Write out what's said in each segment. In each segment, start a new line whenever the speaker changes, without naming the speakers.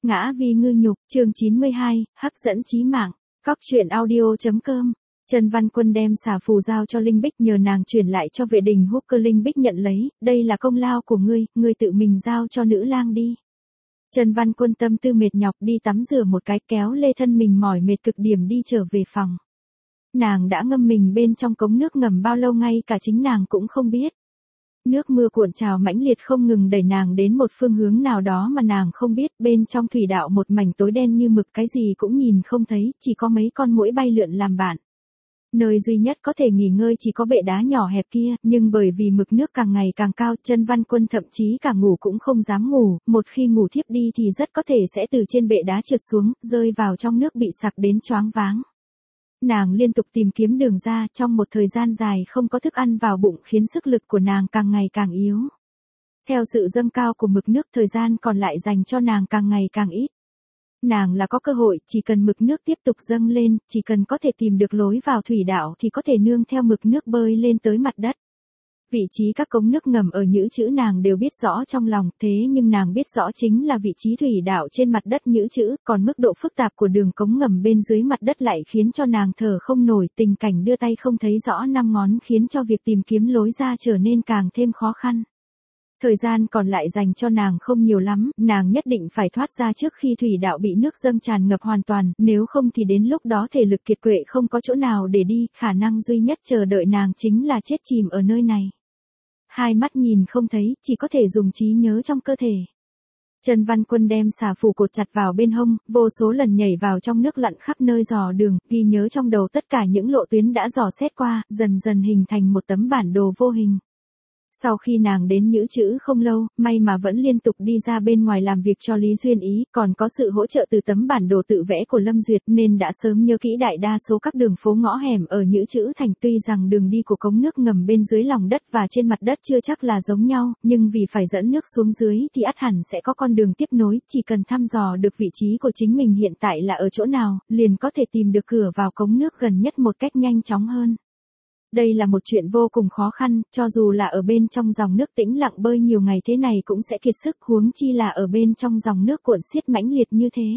Ngã vì ngư nhục, chương 92, hấp dẫn chí mạng. Cóc truyện audio.com. Trần Văn Quân đem xà phù giao cho Linh Bích nhờ nàng chuyển lại cho vệ đình húc cơ. Linh Bích nhận lấy, đây là công lao của ngươi tự mình giao cho nữ lang đi. Trần Văn Quân tâm tư mệt nhọc đi tắm rửa một cái, kéo lê thân mình mỏi mệt cực điểm đi trở về phòng. Nàng đã ngâm mình bên trong cống nước ngầm bao lâu ngay cả chính nàng cũng không biết. Nước mưa cuộn trào mãnh liệt không ngừng đẩy nàng đến một phương hướng nào đó mà nàng không biết, bên trong thủy đạo một mảnh tối đen như mực, cái gì cũng nhìn không thấy, chỉ có mấy con muỗi bay lượn làm bạn. Nơi duy nhất có thể nghỉ ngơi chỉ có bệ đá nhỏ hẹp kia, nhưng bởi vì mực nước càng ngày càng cao, Trần Văn Quân thậm chí cả ngủ cũng không dám ngủ, một khi ngủ thiếp đi thì rất có thể sẽ từ trên bệ đá trượt xuống, rơi vào trong nước bị sặc đến choáng váng. Nàng liên tục tìm kiếm đường ra, trong một thời gian dài không có thức ăn vào bụng khiến sức lực của nàng càng ngày càng yếu. Theo sự dâng cao của mực nước, thời gian còn lại dành cho nàng càng ngày càng ít. Nàng là có cơ hội, chỉ cần mực nước tiếp tục dâng lên, chỉ cần có thể tìm được lối vào thủy đạo thì có thể nương theo mực nước bơi lên tới mặt đất. Vị trí các cống nước ngầm ở Nhữ Chữ nàng đều biết rõ trong lòng, thế nhưng nàng biết rõ chính là vị trí thủy đạo trên mặt đất Nhữ Chữ, còn mức độ phức tạp của đường cống ngầm bên dưới mặt đất lại khiến cho nàng thở không nổi, tình cảnh đưa tay không thấy rõ năm ngón khiến cho việc tìm kiếm lối ra trở nên càng thêm khó khăn. Thời gian còn lại dành cho nàng không nhiều lắm, nàng nhất định phải thoát ra trước khi thủy đạo bị nước dâng tràn ngập hoàn toàn, nếu không thì đến lúc đó thể lực kiệt quệ không có chỗ nào để đi, khả năng duy nhất chờ đợi nàng chính là chết chìm ở nơi này. Hai mắt nhìn không thấy, chỉ có thể dùng trí nhớ trong cơ thể. Trần Văn Quân đem xà phù cột chặt vào bên hông, vô số lần nhảy vào trong nước lặn khắp nơi dò đường, ghi nhớ trong đầu tất cả những lộ tuyến đã dò xét qua, dần dần hình thành một tấm bản đồ vô hình. Sau khi nàng đến Nhữ Chữ không lâu, may mà vẫn liên tục đi ra bên ngoài làm việc cho Lý Duyên Ý, còn có sự hỗ trợ từ tấm bản đồ tự vẽ của Lâm Duyệt nên đã sớm nhớ kỹ đại đa số các đường phố ngõ hẻm ở Nhữ Chữ thành. Tuy rằng đường đi của cống nước ngầm bên dưới lòng đất và trên mặt đất chưa chắc là giống nhau, nhưng vì phải dẫn nước xuống dưới thì ắt hẳn sẽ có con đường tiếp nối, chỉ cần thăm dò được vị trí của chính mình hiện tại là ở chỗ nào, liền có thể tìm được cửa vào cống nước gần nhất một cách nhanh chóng hơn. Đây là một chuyện vô cùng khó khăn, cho dù là ở bên trong dòng nước tĩnh lặng bơi nhiều ngày thế này cũng sẽ kiệt sức, huống chi là ở bên trong dòng nước cuộn xiết mãnh liệt như thế.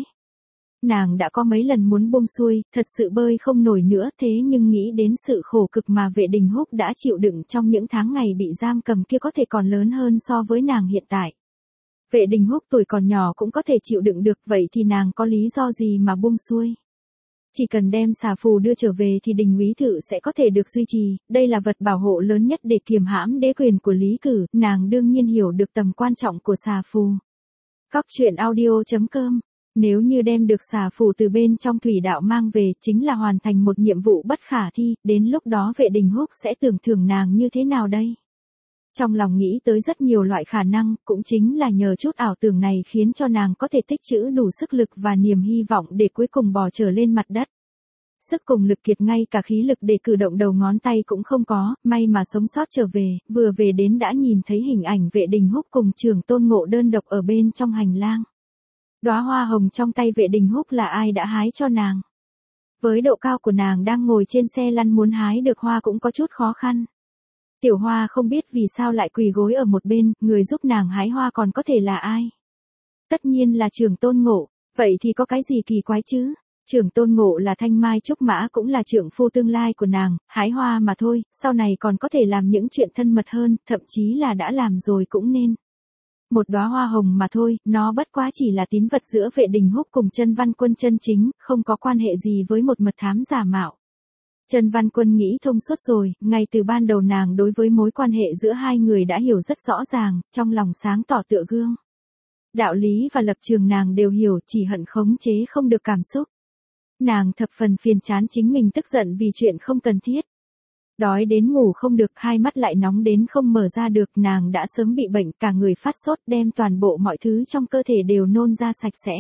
Nàng đã có mấy lần muốn buông xuôi, thật sự bơi không nổi nữa, thế nhưng nghĩ đến sự khổ cực mà vệ đình húc đã chịu đựng trong những tháng ngày bị giam cầm kia có thể còn lớn hơn so với nàng hiện tại. Vệ đình húc tuổi còn nhỏ cũng có thể chịu đựng được, vậy thì nàng có lý do gì mà buông xuôi? Chỉ cần đem xà phù đưa trở về thì Đình Úy Thự sẽ có thể được duy trì, đây là vật bảo hộ lớn nhất để kiềm hãm đế quyền của Lý Cử, nàng đương nhiên hiểu được tầm quan trọng của xà phù. Cóc truyện audio.com. Nếu như đem được xà phù từ bên trong thủy đạo mang về, chính là hoàn thành một nhiệm vụ bất khả thi, đến lúc đó vệ đình húc sẽ tưởng thưởng nàng như thế nào đây? Trong lòng nghĩ tới rất nhiều loại khả năng, cũng chính là nhờ chút ảo tưởng này khiến cho nàng có thể tích trữ đủ sức lực và niềm hy vọng để cuối cùng bò trở lên mặt đất. Sức cùng lực kiệt, ngay cả khí lực để cử động đầu ngón tay cũng không có, may mà sống sót trở về, vừa về đến đã nhìn thấy hình ảnh vệ đình húc cùng Trưởng Tôn Ngộ đơn độc ở bên trong hành lang. Đóa hoa hồng trong tay vệ đình húc là ai đã hái cho nàng? Với độ cao của nàng đang ngồi trên xe lăn muốn hái được hoa cũng có chút khó khăn. Tiểu Hoa không biết vì sao lại quỳ gối ở một bên, người giúp nàng hái hoa còn có thể là ai? Tất nhiên là Trưởng Tôn Ngộ, vậy thì có cái gì kỳ quái chứ? Trưởng Tôn Ngộ là thanh mai trúc mã, cũng là trượng phu tương lai của nàng, hái hoa mà thôi, sau này còn có thể làm những chuyện thân mật hơn, thậm chí là đã làm rồi cũng nên. Một đóa hoa hồng mà thôi, nó bất quá chỉ là tín vật giữa vệ đình húc cùng Trần Văn Quân chân chính, không có quan hệ gì với một mật thám giả mạo. Trần Văn Quân nghĩ thông suốt rồi, ngay từ ban đầu nàng đối với mối quan hệ giữa hai người đã hiểu rất rõ ràng, trong lòng sáng tỏ tựa gương. Đạo lý và lập trường nàng đều hiểu, chỉ hận khống chế không được cảm xúc. Nàng thập phần phiền chán chính mình tức giận vì chuyện không cần thiết. Đói đến ngủ không được, hai mắt lại nóng đến không mở ra được, nàng đã sớm bị bệnh, cả người phát sốt, đem toàn bộ mọi thứ trong cơ thể đều nôn ra sạch sẽ.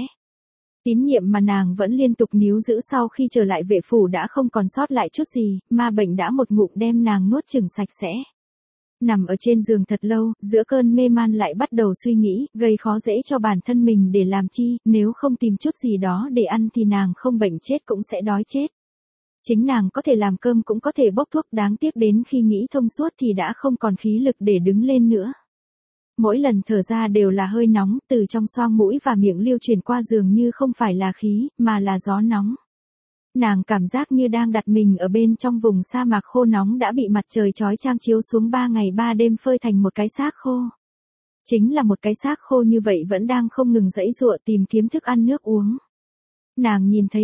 Tín nhiệm mà nàng vẫn liên tục níu giữ sau khi trở lại vệ phủ đã không còn sót lại chút gì, ma bệnh đã một ngụm đem nàng nuốt chửng sạch sẽ. Nằm ở trên giường thật lâu, giữa cơn mê man lại bắt đầu suy nghĩ, gây khó dễ cho bản thân mình để làm chi, nếu không tìm chút gì đó để ăn thì nàng không bệnh chết cũng sẽ đói chết. Chính nàng có thể làm cơm cũng có thể bốc thuốc, đáng tiếc đến khi nghĩ thông suốt thì đã không còn khí lực để đứng lên nữa. Mỗi lần thở ra đều là hơi nóng, từ trong xoang mũi và miệng lưu truyền qua dường như không phải là khí, mà là gió nóng. Nàng cảm giác như đang đặt mình ở bên trong vùng sa mạc khô nóng đã bị mặt trời chói chang chiếu xuống 3 ngày 3 đêm phơi thành một cái xác khô. Chính là một cái xác khô như vậy vẫn đang không ngừng giãy giụa tìm kiếm thức ăn nước uống. Nàng nhìn thấy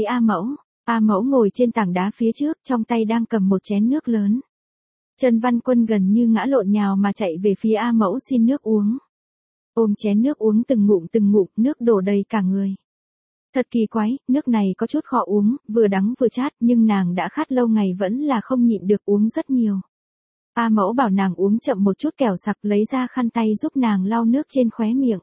A Mẫu ngồi trên tảng đá phía trước, trong tay đang cầm một chén nước lớn. Trần Văn Quân gần như ngã lộn nhào mà chạy về phía A Mẫu xin nước uống. Ôm chén nước uống từng ngụm, nước đổ đầy cả người. Thật kỳ quái, nước này có chút khó uống, vừa đắng vừa chát, nhưng nàng đã khát lâu ngày vẫn là không nhịn được uống rất nhiều. A Mẫu bảo nàng uống chậm một chút kẻo sặc, lấy ra khăn tay giúp nàng lau nước trên khóe miệng.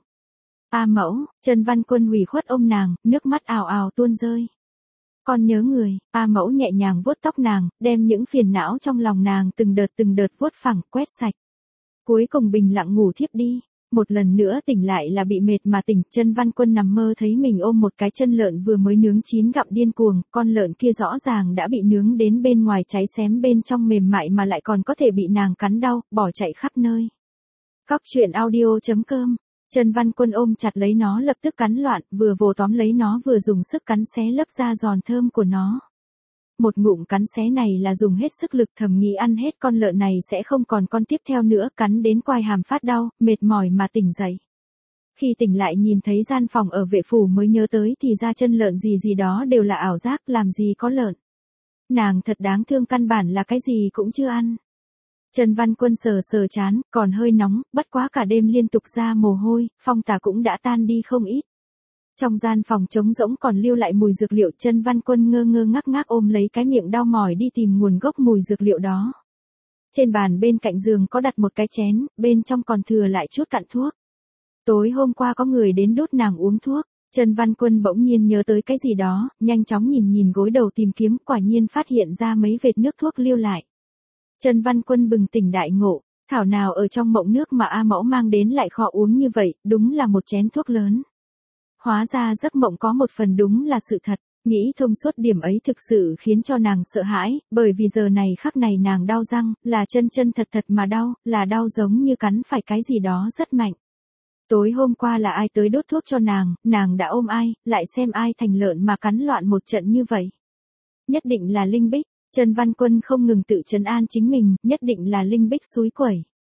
A Mẫu, Trần Văn Quân ủy khuất ôm nàng, nước mắt ào ào tuôn rơi. Con nhớ người, A Mẫu nhẹ nhàng vuốt tóc nàng, đem những phiền não trong lòng nàng từng đợt vuốt phẳng, quét sạch. Cuối cùng bình lặng ngủ thiếp đi. Một lần nữa tỉnh lại là bị mệt mà tỉnh, Trần Văn Quân nằm mơ thấy mình ôm một cái chân lợn vừa mới nướng chín gặm điên cuồng, con lợn kia rõ ràng đã bị nướng đến bên ngoài cháy xém bên trong mềm mại mà lại còn có thể bị nàng cắn đau, bỏ chạy khắp nơi. Cóc truyện audio.com. Trần Văn Quân ôm chặt lấy nó lập tức cắn loạn, vừa vồ tóm lấy nó vừa dùng sức cắn xé lớp da giòn thơm của nó. Một ngụm cắn xé này là dùng hết sức lực, thầm nghĩ ăn hết con lợn này sẽ không còn con tiếp theo nữa, cắn đến quai hàm phát đau, mệt mỏi mà tỉnh dậy. Khi tỉnh lại nhìn thấy gian phòng ở vệ phủ mới nhớ tới thì ra chân lợn gì đó đều là ảo giác, làm gì có lợn. Nàng thật đáng thương, căn bản là cái gì cũng chưa ăn. Trần Văn Quân sờ chán, còn hơi nóng, bất quá cả đêm liên tục ra mồ hôi, phong tà cũng đã tan đi không ít. Trong gian phòng trống rỗng còn lưu lại mùi dược liệu, Trần Văn Quân ngơ ngác ôm lấy cái miệng đau mỏi đi tìm nguồn gốc mùi dược liệu đó. Trên bàn bên cạnh giường có đặt một cái chén, bên trong còn thừa lại chút cặn thuốc. Tối hôm qua có người đến đốt nàng uống thuốc, Trần Văn Quân bỗng nhiên nhớ tới cái gì đó, nhanh chóng nhìn gối đầu tìm kiếm, quả nhiên phát hiện ra mấy vệt nước thuốc lưu lại. Trần Văn Quân bừng tỉnh đại ngộ, thảo nào ở trong mộng nước mà A Mẫu mang đến lại khó uống như vậy, đúng là một chén thuốc lớn. Hóa ra giấc mộng có một phần đúng là sự thật, nghĩ thông suốt điểm ấy thực sự khiến cho nàng sợ hãi, bởi vì giờ này khắc này nàng đau răng, là chân thật mà đau, là đau giống như cắn phải cái gì đó rất mạnh. Tối hôm qua là ai tới đốt thuốc cho nàng đã ôm ai, lại xem ai thành lợn mà cắn loạn một trận như vậy. Nhất định là Linh Bích, Trần Văn Quân không ngừng tự trấn an chính mình, nhất định là Linh Bích xúi quẩy.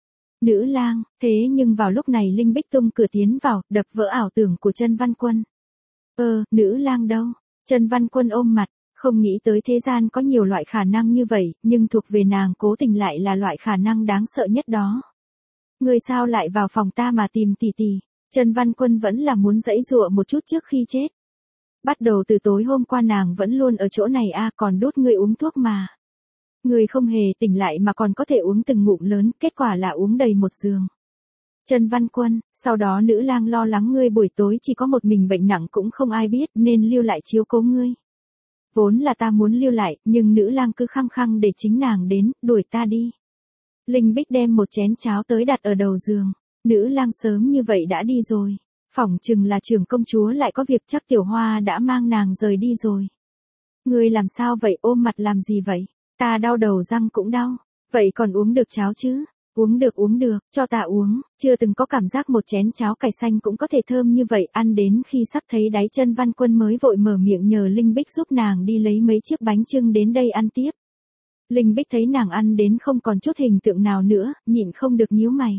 Nữ lang, thế nhưng vào lúc này Linh Bích tung cửa tiến vào, đập vỡ ảo tưởng của Trần Văn Quân. Nữ lang đâu? Trần Văn Quân ôm mặt, không nghĩ tới thế gian có nhiều loại khả năng như vậy, nhưng thuộc về nàng cố tình lại là loại khả năng đáng sợ nhất đó. Người sao lại vào phòng ta mà tìm tỷ tỷ? Trần Văn Quân vẫn là muốn giãy giụa một chút trước khi chết. Bắt đầu từ tối hôm qua nàng vẫn luôn ở chỗ này còn đốt ngươi uống thuốc mà. Người không hề tỉnh lại mà còn có thể uống từng ngụm lớn, kết quả là uống đầy một giường. Trần Văn Quân, sau đó nữ lang lo lắng ngươi buổi tối chỉ có một mình bệnh nặng cũng không ai biết nên lưu lại chiếu cố ngươi. Vốn là ta muốn lưu lại, nhưng nữ lang cứ khăng khăng để chính nàng đến, đuổi ta đi. Linh Bích đem một chén cháo tới đặt ở đầu giường. Nữ lang sớm như vậy đã đi rồi. Phỏng chừng là trưởng công chúa lại có việc, chắc Tiểu Hoa đã mang nàng rời đi rồi. Ngươi làm sao vậy, ôm mặt làm gì vậy? Ta đau đầu răng cũng đau. Vậy còn uống được cháo chứ? Uống được, cho ta uống. Chưa từng có cảm giác một chén cháo cải xanh cũng có thể thơm như vậy, ăn đến khi sắp thấy đáy. Trần Văn Quân mới vội mở miệng nhờ Linh Bích giúp nàng đi lấy mấy chiếc bánh chưng đến đây ăn tiếp. Linh Bích thấy nàng ăn đến không còn chút hình tượng nào nữa, nhịn không được nhíu mày.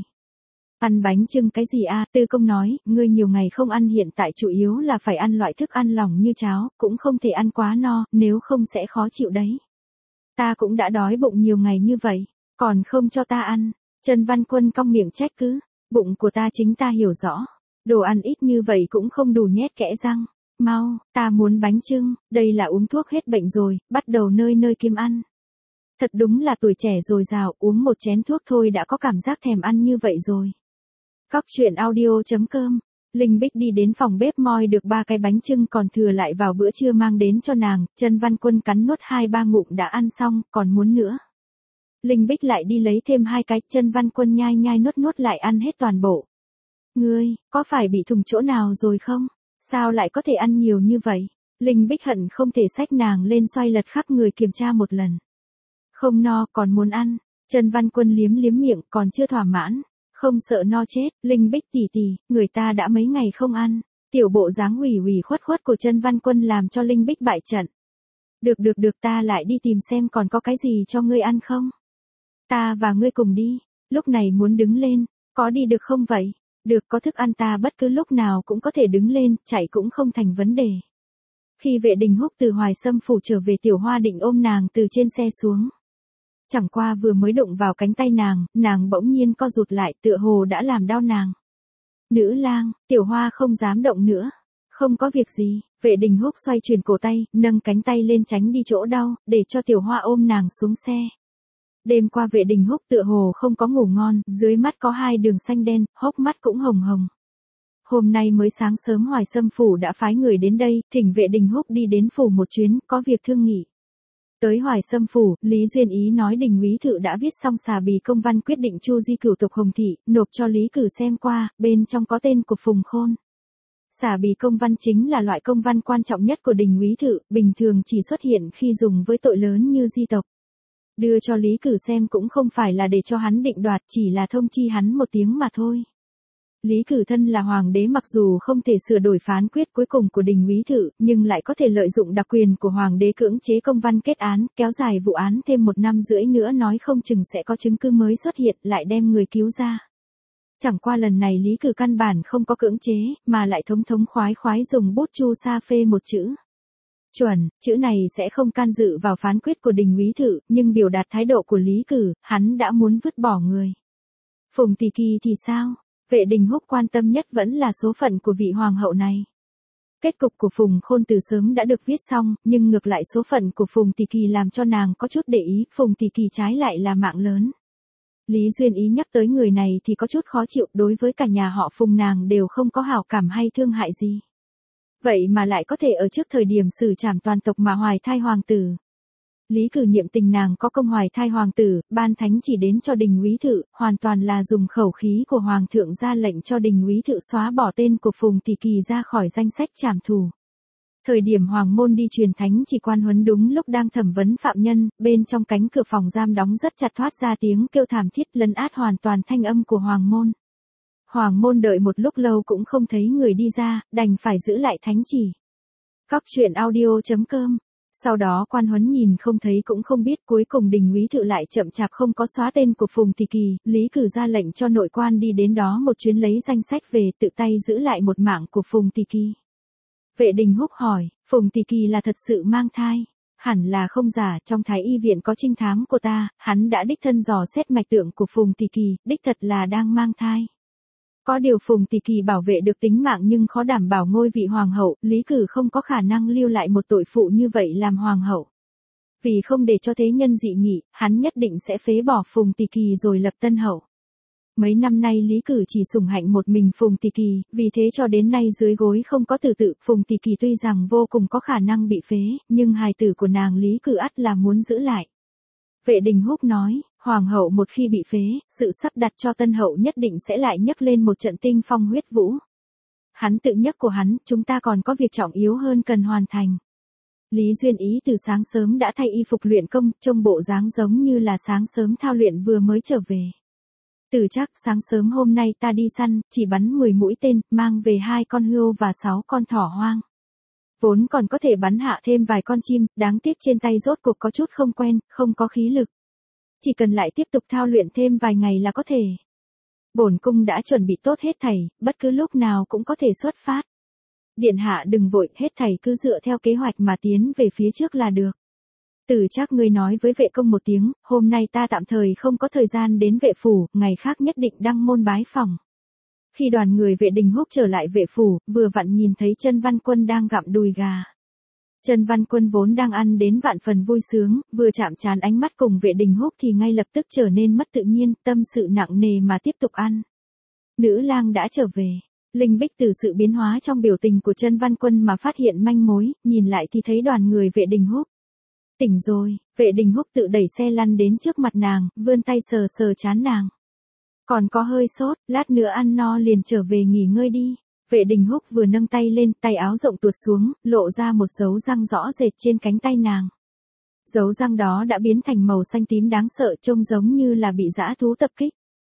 Ăn bánh chưng cái gì Tư Công nói, ngươi nhiều ngày không ăn, hiện tại chủ yếu là phải ăn loại thức ăn lỏng như cháo, cũng không thể ăn quá no, nếu không sẽ khó chịu đấy. Ta cũng đã đói bụng nhiều ngày như vậy, còn không cho ta ăn. Trần Văn Quân cong miệng trách cứ, bụng của ta chính ta hiểu rõ. Đồ ăn ít như vậy cũng không đủ nhét kẽ răng. Mau, ta muốn bánh chưng, đây là uống thuốc hết bệnh rồi, bắt đầu nơi kiếm ăn. Thật đúng là tuổi trẻ dồi dào, uống một chén thuốc thôi đã có cảm giác thèm ăn như vậy rồi. Cóc truyện audio.com. Linh Bích đi đến phòng bếp moi được 3 cái bánh chưng còn thừa lại vào bữa trưa mang đến cho nàng, Trần Văn Quân cắn nuốt 2-3 ngụm đã ăn xong, còn muốn nữa. Linh Bích lại đi lấy thêm 2 cái, Trần Văn Quân nhai nuốt lại ăn hết toàn bộ. Ngươi, có phải bị thùng chỗ nào rồi không? Sao lại có thể ăn nhiều như vậy? Linh Bích hận không thể xách nàng lên xoay lật khắp người kiểm tra một lần. Không no, còn muốn ăn. Trần Văn Quân liếm miệng, còn chưa thỏa mãn. Không sợ no chết, Linh Bích tỷ tỷ, người ta đã mấy ngày không ăn. Tiểu bộ dáng ủy ủy khuất khuất của Chân Văn Quân làm cho Linh Bích bại trận. Được ta lại đi tìm xem còn có cái gì cho ngươi ăn không. Ta và ngươi cùng đi, lúc này muốn đứng lên, có đi được không vậy? Được, có thức ăn ta bất cứ lúc nào cũng có thể đứng lên, chạy cũng không thành vấn đề. Khi Vệ Đình Húc từ Hoài Sâm phủ trở về, Tiểu Hoa định ôm nàng từ trên xe xuống. Chẳng qua vừa mới đụng vào cánh tay nàng bỗng nhiên co rụt lại, tựa hồ đã làm đau nàng. Nữ lang, Tiểu Hoa không dám động nữa. Không có việc gì, Vệ Đình Húc xoay chuyển cổ tay, nâng cánh tay lên tránh đi chỗ đau, để cho Tiểu Hoa ôm nàng xuống xe. Đêm qua Vệ Đình Húc tựa hồ không có ngủ ngon, dưới mắt có 2 đường xanh đen, hốc mắt cũng hồng hồng. Hôm nay mới sáng sớm Hoài Sâm phủ đã phái người đến đây, thỉnh Vệ Đình Húc đi đến phủ một chuyến, có việc thương nghị. Tới Hoài Sâm phủ, Lý Duyên Ý nói Đình úy Thự đã viết xong xà bì công văn quyết định chu di cửu tộc Hồng thị, nộp cho Lý Cử xem qua, bên trong có tên của Phùng Khôn. Xà bì công văn chính là loại công văn quan trọng nhất của Đình úy Thự, bình thường chỉ xuất hiện khi dùng với tội lớn như di tộc. Đưa cho Lý Cử xem cũng không phải là để cho hắn định đoạt, chỉ là thông chi hắn một tiếng mà thôi. Lý Cử thân là hoàng đế, mặc dù không thể sửa đổi phán quyết cuối cùng của Đình úy Thự, nhưng lại có thể lợi dụng đặc quyền của hoàng đế cưỡng chế công văn kết án, kéo dài vụ án thêm 1 năm rưỡi nữa, nói không chừng sẽ có chứng cứ mới xuất hiện, lại đem người cứu ra. Chẳng qua lần này Lý Cử căn bản không có cưỡng chế, mà lại thống khoái dùng bút chu sa phê một chữ. Chuẩn, chữ này sẽ không can dự vào phán quyết của Đình úy Thự, nhưng biểu đạt thái độ của Lý Cử, hắn đã muốn vứt bỏ người. Phùng Tỷ Kỳ thì sao? Vệ Đình Húc quan tâm nhất vẫn là số phận của vị hoàng hậu này. Kết cục của Phùng Khôn từ sớm đã được viết xong, nhưng ngược lại số phận của Phùng Tỷ Kỳ làm cho nàng có chút để ý, Phùng Tỷ Kỳ trái lại là mạng lớn. Lý Duyên Ý nhắc tới người này thì có chút khó chịu, đối với cả nhà họ Phùng nàng đều không có hảo cảm hay thương hại gì. Vậy mà lại có thể ở trước thời điểm xử trảm toàn tộc mà hoài thai hoàng tử. Lý Cử niệm tình nàng có công hoài thai hoàng tử, ban thánh chỉ đến cho Đình úy Thự, hoàn toàn là dùng khẩu khí của hoàng thượng ra lệnh cho Đình úy Thự xóa bỏ tên của Phùng Tỷ Kỳ ra khỏi danh sách trảm thù. Thời điểm hoàng môn đi truyền thánh chỉ Quan Huấn đúng lúc đang thẩm vấn phạm nhân, bên trong cánh cửa phòng giam đóng rất chặt, thoát ra tiếng kêu thảm thiết lấn át hoàn toàn thanh âm của hoàng môn. Hoàng môn đợi một lúc lâu cũng không thấy người đi ra, đành phải giữ lại thánh chỉ. Cóc truyện audio.com. Sau đó Quan Huấn nhìn không thấy cũng không biết, cuối cùng Đình úy Thự lại chậm chạp không có xóa tên của Phùng Tỷ Kỳ, Lý Cử ra lệnh cho nội quan đi đến đó một chuyến lấy danh sách về, tự tay giữ lại một mạng của Phùng Tỷ Kỳ. Vệ Đình Húc hỏi, Phùng Tỷ Kỳ là thật sự mang thai? Hẳn là không giả, trong Thái y viện có trinh thám của ta, hắn đã đích thân dò xét mạch tượng của Phùng Tỷ Kỳ, đích thật là đang mang thai. Có điều Phùng Tỷ Kỳ bảo vệ được tính mạng nhưng khó đảm bảo ngôi vị hoàng hậu, Lý Cử không có khả năng lưu lại một tội phụ như vậy làm hoàng hậu. Vì không để cho thế nhân dị nghị, hắn nhất định sẽ phế bỏ Phùng Tỷ Kỳ rồi lập tân hậu. Mấy năm nay Lý Cử chỉ sủng hạnh một mình Phùng Tỷ Kỳ, vì thế cho đến nay dưới gối không có tử tự. Phùng Tỷ Kỳ tuy rằng vô cùng có khả năng bị phế, nhưng hài tử của nàng Lý Cử ắt là muốn giữ lại. Vệ Đình Húc nói, hoàng hậu một khi bị phế, sự sắp đặt cho tân hậu nhất định sẽ lại nhấc lên một trận tinh phong huyết vũ. Hắn tự nhắc của hắn, chúng ta còn có việc trọng yếu hơn cần hoàn thành. Lý Duyên Ý từ sáng sớm đã thay y phục luyện công, trông bộ dáng giống như là sáng sớm thao luyện vừa mới trở về. Từ chắc sáng sớm hôm nay ta đi săn, chỉ bắn 10 mũi tên, mang về 2 con hươu và 6 con thỏ hoang. Vốn còn có thể bắn hạ thêm vài con chim, đáng tiếc trên tay rốt cuộc có chút không quen, không có khí lực. Chỉ cần lại tiếp tục thao luyện thêm vài ngày là có thể. Bổn cung đã chuẩn bị tốt hết thảy, bất cứ lúc nào cũng có thể xuất phát. Điện hạ đừng vội, hết thảy cứ dựa theo kế hoạch mà tiến về phía trước là được. Từ chắc ngươi nói với vệ công một tiếng, hôm nay ta tạm thời không có thời gian đến vệ phủ, ngày khác nhất định đăng môn bái phỏng. Khi đoàn người Vệ Đình Húc trở lại vệ phủ, vừa vặn nhìn thấy Chân Văn Quân đang gặm đùi gà. Chân Văn Quân vốn đang ăn đến vạn phần vui sướng, vừa chạm trán ánh mắt cùng Vệ Đình Húc thì ngay lập tức trở nên mất tự nhiên, tâm sự nặng nề mà tiếp tục ăn. Nữ lang đã trở về. Linh Bích từ sự biến hóa trong biểu tình của Chân Văn Quân mà phát hiện manh mối, nhìn lại thì thấy đoàn người Vệ Đình Húc. Tỉnh rồi, Vệ Đình Húc tự đẩy xe lăn đến trước mặt nàng, vươn tay sờ sờ trán nàng. Còn có hơi sốt, lát nữa ăn no liền trở về nghỉ ngơi đi. Vệ Đình Húc vừa nâng tay lên, tay áo rộng tuột xuống, lộ ra một dấu răng rõ rệt trên cánh tay nàng. Dấu răng đó đã biến thành màu xanh tím đáng sợ, trông giống như là bị dã thú tập kích.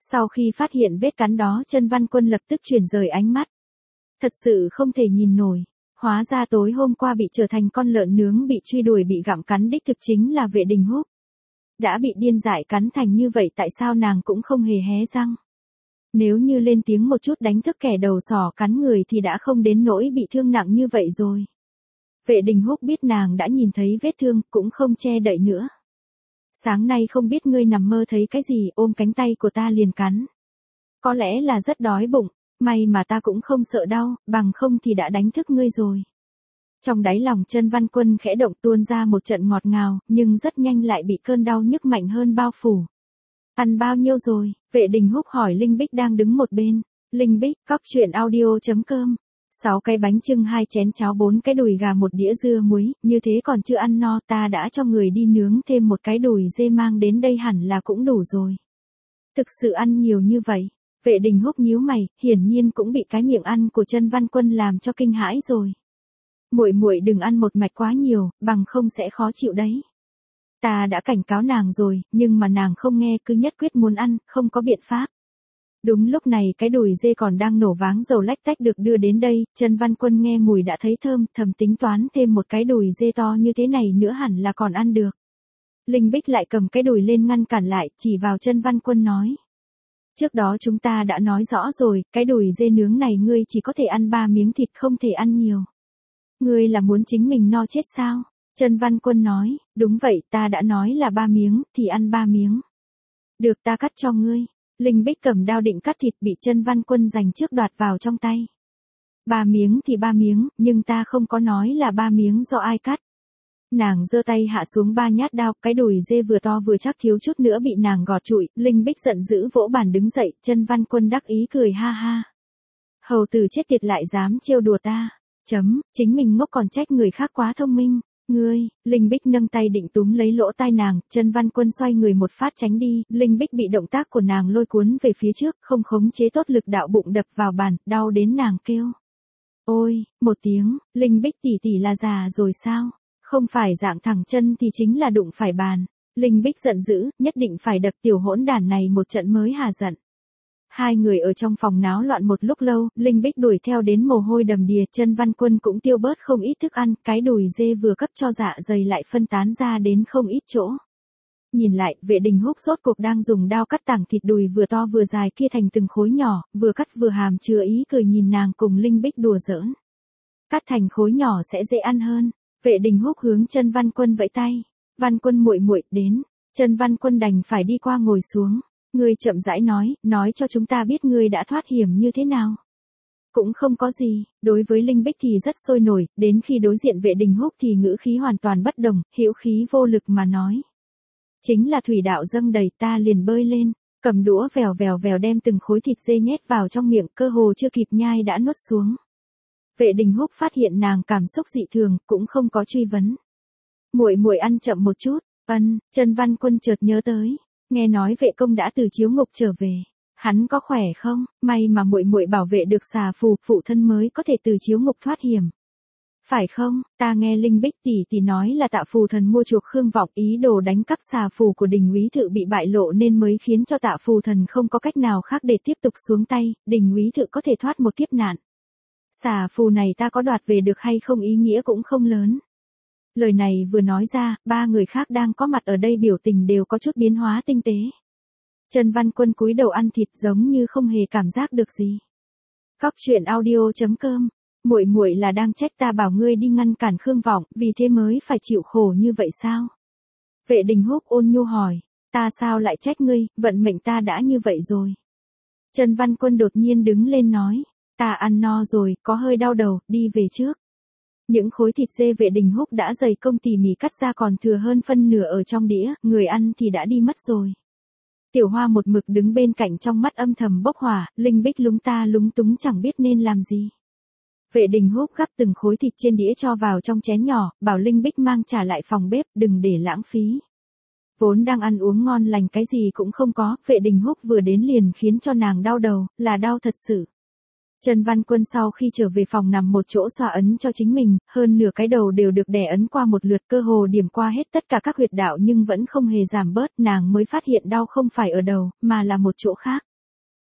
Sau khi phát hiện vết cắn đó, Chân Văn Quân lập tức chuyển rời ánh mắt. Thật sự không thể nhìn nổi. Hóa ra tối hôm qua bị trở thành con lợn nướng bị truy đuổi bị gặm cắn đích thực chính là Vệ Đình Húc. Đã bị điên dại cắn thành như vậy tại sao nàng cũng không hề hé răng. Nếu như lên tiếng một chút đánh thức kẻ đầu sỏ cắn người thì đã không đến nỗi bị thương nặng như vậy rồi. Vệ Đình Húc biết nàng đã nhìn thấy vết thương cũng không che đậy nữa. Sáng nay không biết ngươi nằm mơ thấy cái gì ôm cánh tay của ta liền cắn. Có lẽ là rất đói bụng, may mà ta cũng không sợ đau, bằng không thì đã đánh thức ngươi rồi. Trong đáy lòng Chân Văn Quân khẽ động tuôn ra một trận ngọt ngào, nhưng rất nhanh lại bị cơn đau nhức mạnh hơn bao phủ. Ăn bao nhiêu rồi? Vệ Đình Húc hỏi Linh Bích đang đứng một bên. Linh Bích, coctruyện.audio.com 6 cái bánh chưng 2 chén cháo 4 cái đùi gà 1 đĩa dưa muối, như thế còn chưa ăn no, ta đã cho người đi nướng thêm một cái đùi dê mang đến đây hẳn là cũng đủ rồi. Thực sự ăn nhiều như vậy. Vệ Đình Húc nhíu mày, hiển nhiên cũng bị cái miệng ăn của Chân Văn Quân làm cho kinh hãi rồi. Muội muội đừng ăn một mạch quá nhiều, bằng không sẽ khó chịu đấy. Ta đã cảnh cáo nàng rồi, nhưng mà nàng không nghe, cứ nhất quyết muốn ăn, không có biện pháp. Đúng lúc này cái đùi dê còn đang nổ váng dầu lách tách được đưa đến đây, Chân Văn Quân nghe mùi đã thấy thơm, thầm tính toán thêm một cái đùi dê to như thế này nữa hẳn là còn ăn được. Linh Bích lại cầm cái đùi lên ngăn cản lại, chỉ vào Chân Văn Quân nói. Trước đó chúng ta đã nói rõ rồi, cái đùi dê nướng này ngươi chỉ có thể ăn 3 miếng thịt không thể ăn nhiều. Ngươi là muốn chính mình no chết sao? Chân Văn Quân nói, đúng vậy ta đã nói là 3 miếng, thì ăn 3 miếng. Được ta cắt cho ngươi. Linh Bích cầm đao định cắt thịt bị Chân Văn Quân giành trước đoạt vào trong tay. 3 miếng thì 3 miếng, nhưng ta không có nói là 3 miếng do ai cắt. Nàng giơ tay hạ xuống 3 nhát đao, cái đùi dê vừa to vừa chắc thiếu chút nữa bị nàng gọt trụi, Linh Bích giận dữ vỗ bàn đứng dậy, Chân Văn Quân đắc ý cười ha ha. Hầu tử chết tiệt lại dám trêu đùa ta. Chính mình ngốc còn trách người khác quá thông minh. Ngươi, Linh Bích nâng tay định túm lấy lỗ tai nàng, Chân Văn Quân xoay người một phát tránh đi, Linh Bích bị động tác của nàng lôi cuốn về phía trước, không khống chế tốt lực đạo bụng đập vào bàn, đau đến nàng kêu. Ôi, một tiếng, Linh Bích tỷ tỷ là già rồi sao? Không phải dạng thẳng chân thì chính là đụng phải bàn. Linh Bích giận dữ, nhất định phải đập tiểu hỗn đản này một trận mới hà giận. Hai người ở trong phòng náo loạn một lúc lâu, Linh Bích đuổi theo đến mồ hôi đầm đìa, Chân Văn Quân cũng tiêu bớt không ít thức ăn, cái đùi dê vừa cấp cho dạ dày lại phân tán ra đến không ít chỗ. Nhìn lại, Vệ Đình Húc rốt cuộc đang dùng đao cắt tảng thịt đùi vừa to vừa dài kia thành từng khối nhỏ, vừa cắt vừa hàm chứa ý cười nhìn nàng cùng Linh Bích đùa giỡn. Cắt thành khối nhỏ sẽ dễ ăn hơn. Vệ Đình Húc hướng Chân Văn Quân vẫy tay. Văn Quân muội muội đến. Chân Văn Quân đành phải đi qua ngồi xuống. Ngươi chậm rãi nói cho chúng ta biết ngươi đã thoát hiểm như thế nào. Cũng không có gì, đối với Linh Bích thì rất sôi nổi, đến khi đối diện Vệ Đình Húc thì ngữ khí hoàn toàn bất đồng, hữu khí vô lực mà nói. Chính là thủy đạo dâng đầy ta liền bơi lên, cầm đũa vèo đem từng khối thịt dê nhét vào trong miệng, cơ hồ chưa kịp nhai đã nuốt xuống. Vệ Đình Húc phát hiện nàng cảm xúc dị thường, cũng không có truy vấn. Muội muội ăn chậm một chút. Chân Văn Quân chợt nhớ tới, nghe nói Vệ công đã từ chiếu ngục trở về, hắn có khỏe không? May mà muội muội bảo vệ được xà phù, phụ thân mới có thể từ chiếu ngục thoát hiểm. Phải không? Ta nghe Linh Bích tỷ nói là Tạ phù thần mua chuộc Khương Vọng, ý đồ đánh cắp xà phù của Đình úy Thự bị bại lộ nên mới khiến cho Tạ phù thần không có cách nào khác để tiếp tục xuống tay, Đình úy Thự có thể thoát một kiếp nạn. Xà phù này ta có đoạt về được hay không ý nghĩa cũng không lớn. Lời này vừa nói ra, 3 người khác đang có mặt ở đây biểu tình đều có chút biến hóa tinh tế. Chân Văn Quân cúi đầu ăn thịt giống như không hề cảm giác được gì. Coctruyện.audio.com Muội muội là đang trách ta bảo ngươi đi ngăn cản Khương Vọng, vì thế mới phải chịu khổ như vậy sao? Vệ Đình Húc ôn nhu hỏi, ta sao lại trách ngươi, vận mệnh ta đã như vậy rồi. Chân Văn Quân đột nhiên đứng lên nói, ta ăn no rồi, có hơi đau đầu, đi về trước. Những khối thịt dê Vệ Đình Húc đã dày công tỉ mỉ cắt ra còn thừa hơn phân nửa ở trong đĩa, người ăn thì đã đi mất rồi. Tiểu Hoa một mực đứng bên cạnh trong mắt âm thầm bốc hỏa, Linh Bích lúng túng chẳng biết nên làm gì. Vệ Đình Húc gắp từng khối thịt trên đĩa cho vào trong chén nhỏ, bảo Linh Bích mang trả lại phòng bếp, đừng để lãng phí. Vốn đang ăn uống ngon lành cái gì cũng không có, Vệ Đình Húc vừa đến liền khiến cho nàng đau đầu, là đau thật sự. Chân Văn Quân sau khi trở về phòng nằm một chỗ xoa ấn cho chính mình, hơn nửa cái đầu đều được đè ấn qua một lượt, cơ hồ điểm qua hết tất cả các huyệt đạo nhưng vẫn không hề giảm bớt, nàng mới phát hiện đau không phải ở đầu, mà là một chỗ khác.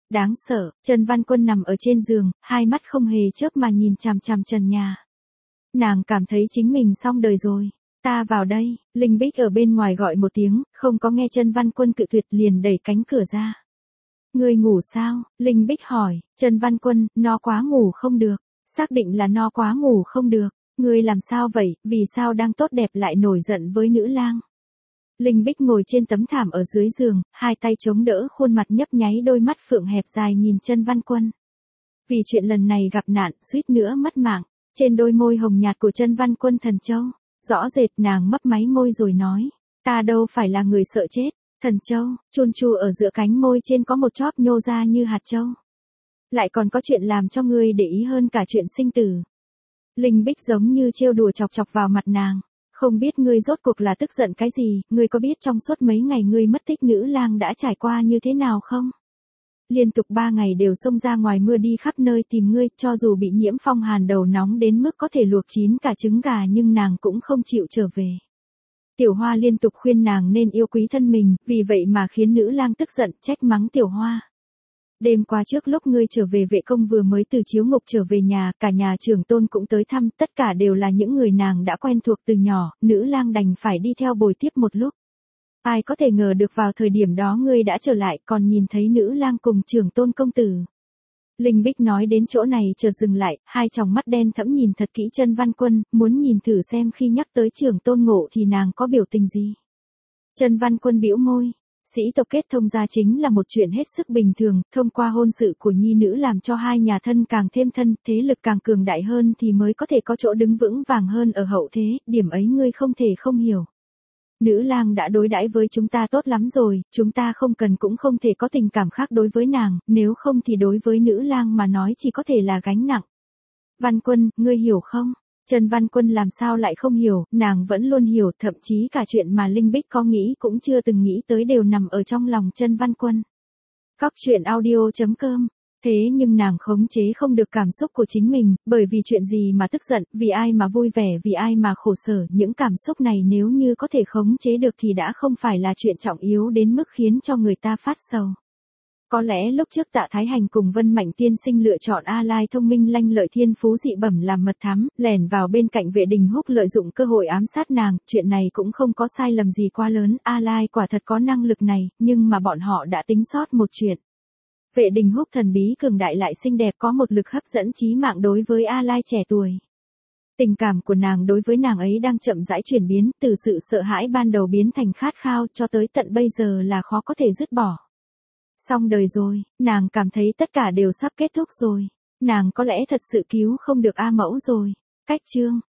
Đáng sợ, Trần Văn Quân nằm ở trên giường, hai mắt không hề chớp mà nhìn chằm chằm trần nhà. Nàng cảm thấy chính mình xong đời rồi. Ta vào đây, Linh Bích ở bên ngoài gọi một tiếng, không có nghe Trần Văn Quân cự tuyệt liền đẩy cánh cửa ra. Ngươi ngủ sao? Linh Bích hỏi, Trần Văn Quân, no quá ngủ không được. Xác định là no quá ngủ không được. Ngươi làm sao vậy, vì sao đang tốt đẹp lại nổi giận với nữ lang? Linh Bích ngồi trên tấm thảm ở dưới giường, hai tay chống đỡ khuôn mặt nhấp nháy đôi mắt phượng hẹp dài nhìn Trần Văn Quân. Vì chuyện lần này gặp nạn, suýt nữa mất mạng, trên đôi môi hồng nhạt của Trần Văn Quân Thần Châu, rõ rệt nàng mấp máy môi rồi nói, ta đâu phải là người sợ chết, Thần Châu, chôn chu ở giữa cánh môi trên có một chóp nhô ra như hạt châu. Lại còn có chuyện làm cho ngươi để ý hơn cả chuyện sinh tử. Linh Bích giống như trêu đùa chọc chọc vào mặt nàng. Không biết ngươi rốt cuộc là tức giận cái gì, ngươi có biết trong suốt mấy ngày ngươi mất tích nữ lang đã trải qua như thế nào không? Liên tục 3 ngày đều xông ra ngoài mưa đi khắp nơi tìm ngươi, cho dù bị nhiễm phong hàn đầu nóng đến mức có thể luộc chín cả trứng gà nhưng nàng cũng không chịu trở về. Tiểu Hoa liên tục khuyên nàng nên yêu quý thân mình, vì vậy mà khiến nữ lang tức giận trách mắng Tiểu Hoa. Đêm qua trước lúc ngươi trở về vệ công vừa mới từ chiếu ngục trở về nhà, cả nhà trưởng tôn cũng tới thăm, tất cả đều là những người nàng đã quen thuộc từ nhỏ, nữ lang đành phải đi theo bồi tiếp một lúc. Ai có thể ngờ được vào thời điểm đó ngươi đã trở lại còn nhìn thấy nữ lang cùng trưởng tôn công tử. Linh Bích nói đến chỗ này chợt dừng lại, hai tròng mắt đen thẫm nhìn thật kỹ Trần Văn Quân, muốn nhìn thử xem khi nhắc tới trưởng tôn Ngộ thì nàng có biểu tình gì. Trần Văn Quân bĩu môi. Sĩ tộc kết thông gia chính là một chuyện hết sức bình thường, thông qua hôn sự của nhi nữ làm cho hai nhà thân càng thêm thân, thế lực càng cường đại hơn thì mới có thể có chỗ đứng vững vàng hơn ở hậu thế, điểm ấy ngươi không thể không hiểu. Nữ lang đã đối đãi với chúng ta tốt lắm rồi, chúng ta không cần cũng không thể có tình cảm khác đối với nàng, nếu không thì đối với nữ lang mà nói chỉ có thể là gánh nặng. Văn Quân, ngươi hiểu không? Trần Văn Quân làm sao lại không hiểu, nàng vẫn luôn hiểu, thậm chí cả chuyện mà Linh Bích có nghĩ cũng chưa từng nghĩ tới đều nằm ở trong lòng Trần Văn Quân. Cóc truyện audio.com. Thế nhưng nàng khống chế không được cảm xúc của chính mình, bởi vì chuyện gì mà tức giận, vì ai mà vui vẻ, vì ai mà khổ sở, những cảm xúc này nếu như có thể khống chế được thì đã không phải là chuyện trọng yếu đến mức khiến cho người ta phát sầu. Có lẽ lúc trước Tạ Thái Hành cùng Vân Mạnh tiên sinh lựa chọn A Lai thông minh lanh lợi thiên phú dị bẩm làm mật thám, lẻn vào bên cạnh Vệ Đình Húc lợi dụng cơ hội ám sát nàng, chuyện này cũng không có sai lầm gì quá lớn, A Lai quả thật có năng lực này, nhưng mà bọn họ đã tính sót một chuyện. Vệ Đình Húc thần bí cường đại lại xinh đẹp có một lực hấp dẫn chí mạng đối với A Lai trẻ tuổi. Tình cảm của nàng đối với nàng ấy đang chậm rãi chuyển biến, từ sự sợ hãi ban đầu biến thành khát khao cho tới tận bây giờ là khó có thể dứt bỏ. Xong đời rồi, nàng cảm thấy tất cả đều sắp kết thúc rồi. Nàng có lẽ thật sự cứu không được A Mẫu rồi. Cách chương